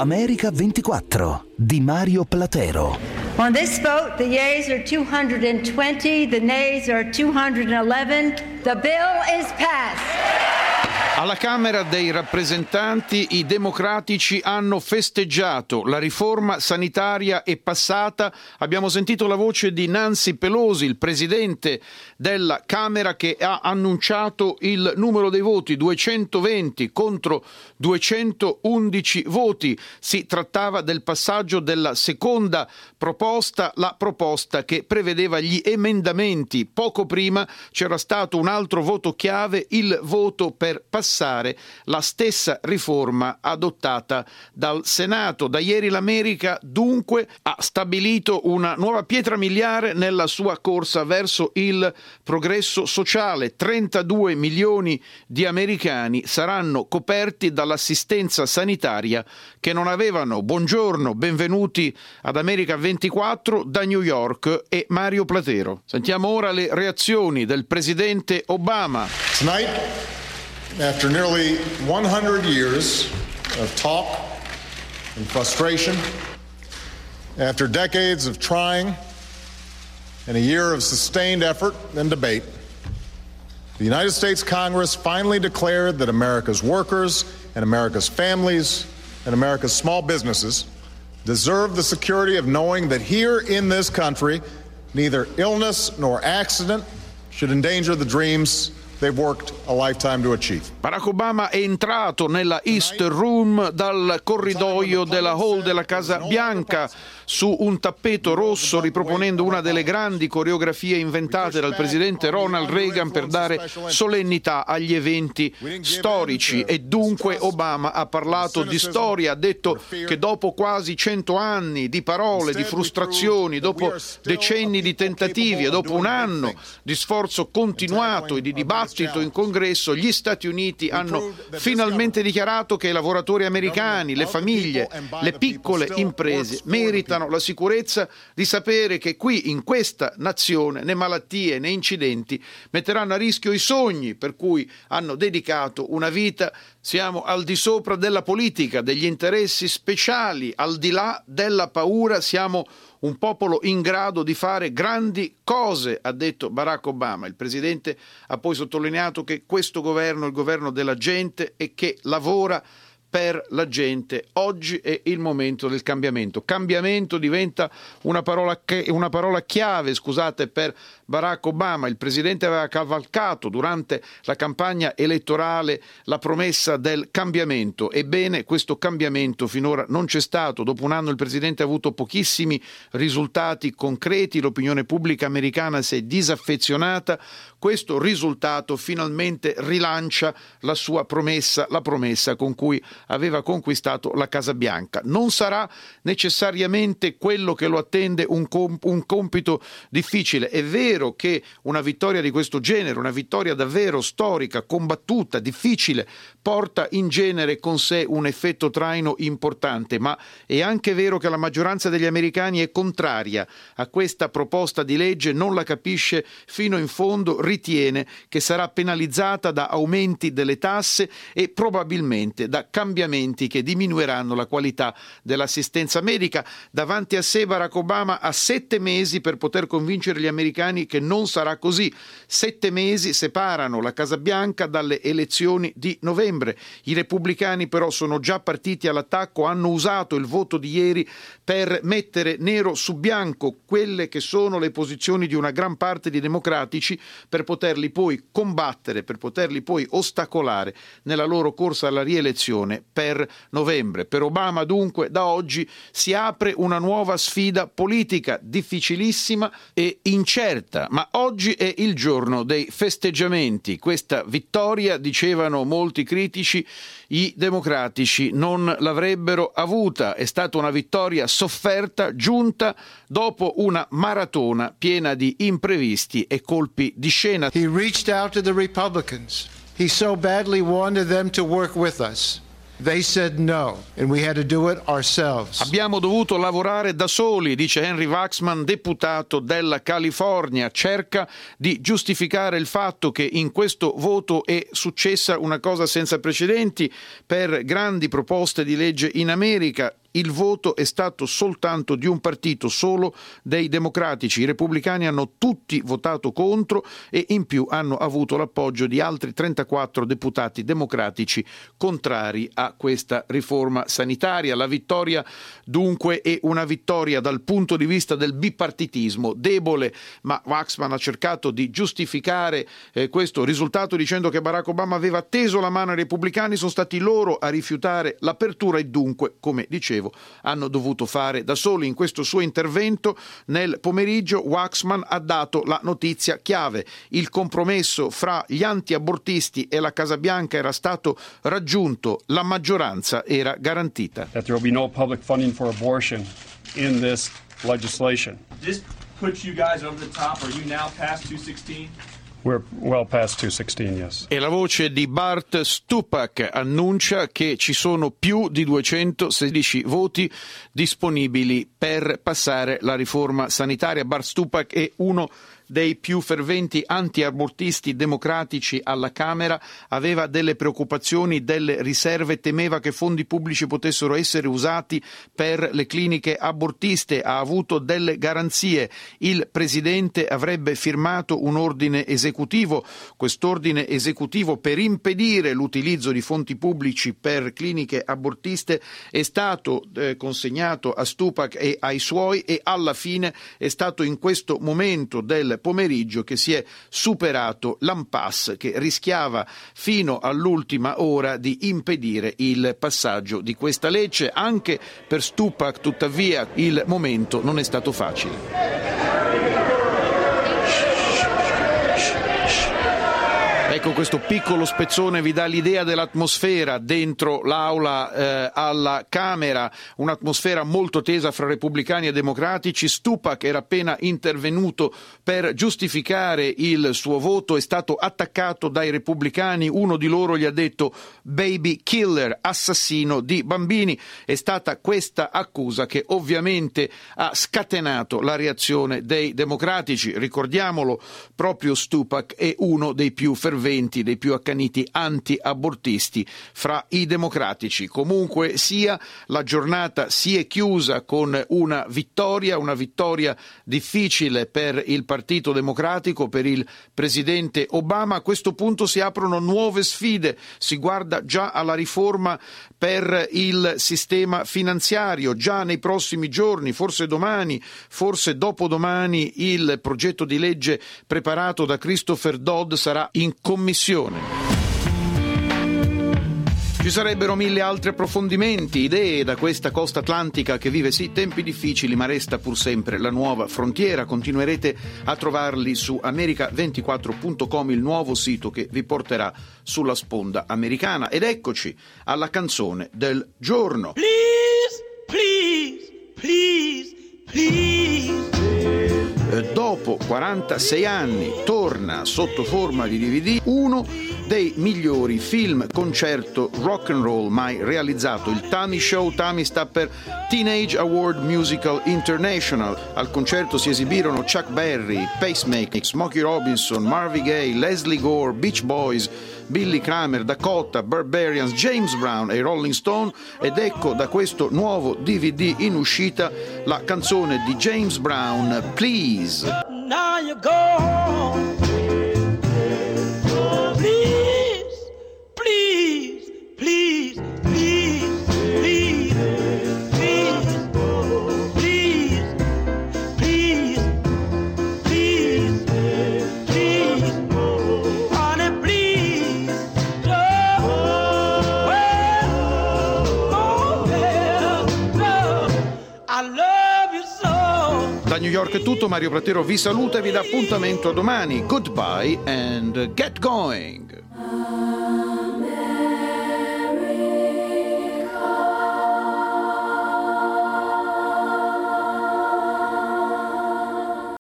America 24 di Mario Platero. On this vote, the yeas are 220, the nays are 211. The bill is passed. Alla Camera dei rappresentanti i democratici hanno festeggiato, la riforma sanitaria è passata. Abbiamo sentito la voce di Nancy Pelosi, il presidente della Camera, che ha annunciato il numero dei voti, 220 contro 211 voti. Si trattava del passaggio della seconda proposta, la proposta che prevedeva gli emendamenti. Poco prima c'era stato un altro voto chiave, il voto per passare la stessa riforma adottata dal Senato. Da ieri l'America dunque ha stabilito una nuova pietra miliare nella sua corsa verso il progresso sociale. 32 milioni di americani saranno coperti dall'assistenza sanitaria che non avevano. Buongiorno, benvenuti ad America 24 da New York e Mario Platero. Sentiamo ora le reazioni del presidente Obama. Tonight, after nearly 100 years of talk and frustration, after decades of trying and a year of sustained effort and debate, the United States Congress finally declared that America's workers and America's families and America's small businesses deserve the security of knowing that here in this country, neither illness nor accident should endanger the dreams they've worked a lifetime to achieve. Barack Obama è entrato nella East Room dal corridoio della hall della Casa Bianca su un tappeto rosso, riproponendo una delle grandi coreografie inventate dal presidente Ronald Reagan per dare solennità agli eventi storici. E dunque Obama ha parlato di storia, ha detto che dopo quasi 100 anni di parole, di frustrazioni, dopo decenni di tentativi e dopo un anno di sforzo continuato e di dibattito in Congresso, gli Stati Uniti hanno finalmente dichiarato che i lavoratori americani, le famiglie, le piccole imprese meritano la sicurezza di sapere che qui in questa nazione né malattie né incidenti metteranno a rischio i sogni per cui hanno dedicato una vita. Siamo al di sopra della politica, degli interessi speciali, al di là della paura, siamo un popolo in grado di fare grandi cose, ha detto Barack Obama. Il presidente ha poi sottolineato che questo governo è il governo della gente e che lavora per la gente. Oggi è il momento del cambiamento. Cambiamento diventa una parola chiave, per Barack Obama. Il presidente aveva cavalcato durante la campagna elettorale la promessa del cambiamento. Ebbene, questo cambiamento finora non c'è stato. Dopo un anno il presidente ha avuto pochissimi risultati concreti, l'opinione pubblica americana si è disaffezionata. Questo risultato finalmente rilancia la sua promessa, la promessa con cui aveva conquistato la Casa Bianca. Non sarà necessariamente quello che lo attende un compito difficile. È vero che una vittoria di questo genere, una vittoria davvero storica, combattuta, difficile, porta in genere con sé un effetto traino importante, ma è anche vero che la maggioranza degli americani è contraria a questa proposta di legge, non la capisce fino in fondo, ritiene che sarà penalizzata da aumenti delle tasse e probabilmente da cambiamenti che diminuiranno la qualità dell'assistenza medica. Davanti a sé Barack Obama ha 7 mesi per poter convincere gli americani che non sarà così. 7 mesi separano la Casa Bianca dalle elezioni di novembre. I repubblicani però sono già partiti all'attacco, hanno usato il voto di ieri per mettere nero su bianco quelle che sono le posizioni di una gran parte di democratici per poterli poi combattere, per poterli poi ostacolare nella loro corsa alla rielezione per novembre. Per Obama dunque da oggi si apre una nuova sfida politica difficilissima e incerta, ma oggi è il giorno dei festeggiamenti. Questa vittoria, dicevano molti critici, i democratici non l'avrebbero avuta. È stata una vittoria sofferta, giunta dopo una maratona piena di imprevisti e colpi di scena. He reached out to the Republicans. He so badly wanted them to work with us. They said no, and we had to do it ourselves. Abbiamo dovuto lavorare da soli, dice Henry Waxman, deputato della California. Cerca di giustificare il fatto che in questo voto è successa una cosa senza precedenti per grandi proposte di legge in America. Il voto è stato soltanto di un partito, solo dei democratici. I repubblicani hanno tutti votato contro e in più hanno avuto l'appoggio di altri 34 deputati democratici contrari a questa riforma sanitaria. La vittoria dunque è una vittoria dal punto di vista del bipartitismo debole, ma Waxman ha cercato di giustificare questo risultato dicendo che Barack Obama aveva teso la mano ai repubblicani, sono stati loro a rifiutare l'apertura e dunque, come dicevo, hanno dovuto fare da soli. In questo suo intervento nel pomeriggio Waxman ha dato la notizia chiave: il compromesso fra gli anti-abortisti e la Casa Bianca era stato raggiunto, la maggioranza era garantita. That there will be no public funding for abortion in this legislation. This puts you guys over the top. Are you now past 216? We're well past 216, yes. E la voce di Bart Stupak annuncia che ci sono più di 216 voti disponibili per passare la riforma sanitaria. Bart Stupak è uno dei più ferventi anti-abortisti democratici alla Camera, aveva delle preoccupazioni, delle riserve, temeva che fondi pubblici potessero essere usati per le cliniche abortiste, ha avuto delle garanzie. Il Presidente avrebbe firmato un ordine esecutivo, quest'ordine esecutivo per impedire l'utilizzo di fondi pubblici per cliniche abortiste è stato consegnato a Stupak e ai suoi e alla fine è stato in questo momento del pomeriggio che si è superato l'impasse che rischiava fino all'ultima ora di impedire il passaggio di questa legge. Anche per Stupak, tuttavia, il momento non è stato facile. Ecco, questo piccolo spezzone vi dà l'idea dell'atmosfera dentro l'aula alla Camera, un'atmosfera molto tesa fra repubblicani e democratici. Stupak era appena intervenuto per giustificare il suo voto, è stato attaccato dai repubblicani, uno di loro gli ha detto baby killer, assassino di bambini. È stata questa accusa che ovviamente ha scatenato la reazione dei democratici. Ricordiamolo, proprio Stupak è uno dei più ferventi, dei più accaniti anti-abortisti fra i democratici. Comunque sia, la giornata si è chiusa con una vittoria difficile per il Partito Democratico, per il Presidente Obama. A questo punto si aprono nuove sfide, si guarda già alla riforma per il sistema finanziario. Già nei prossimi giorni, forse domani, forse dopodomani, il progetto di legge preparato da Christopher Dodd sarà in commissione. Ci sarebbero mille altri approfondimenti, idee da questa costa atlantica che vive sì tempi difficili ma resta pur sempre la nuova frontiera. Continuerete a trovarli su america24.com, il nuovo sito che vi porterà sulla sponda americana. Ed eccoci alla canzone del giorno. Please, please, please, please. Dopo 46 anni torna sotto forma di DVD uno dei migliori film concerto rock and roll mai realizzato, il Tammy Show. Tammy sta per Teenage Award Musical International. Al concerto si esibirono Chuck Berry, Pacemaker, Smokey Robinson, Marvin Gaye, Leslie Gore, Beach Boys, Billy Kramer, Dakota, Barbarians, James Brown e i Rolling Stone. Ed ecco da questo nuovo DVD in uscita la canzone di James Brown, Please. Now you go home. Please, please, please, please, please, please, please, please, please, please, honey, please, oh, I love you so. Da New York è tutto, Mario Platero vi saluta e vi dà appuntamento a domani. Goodbye and get going.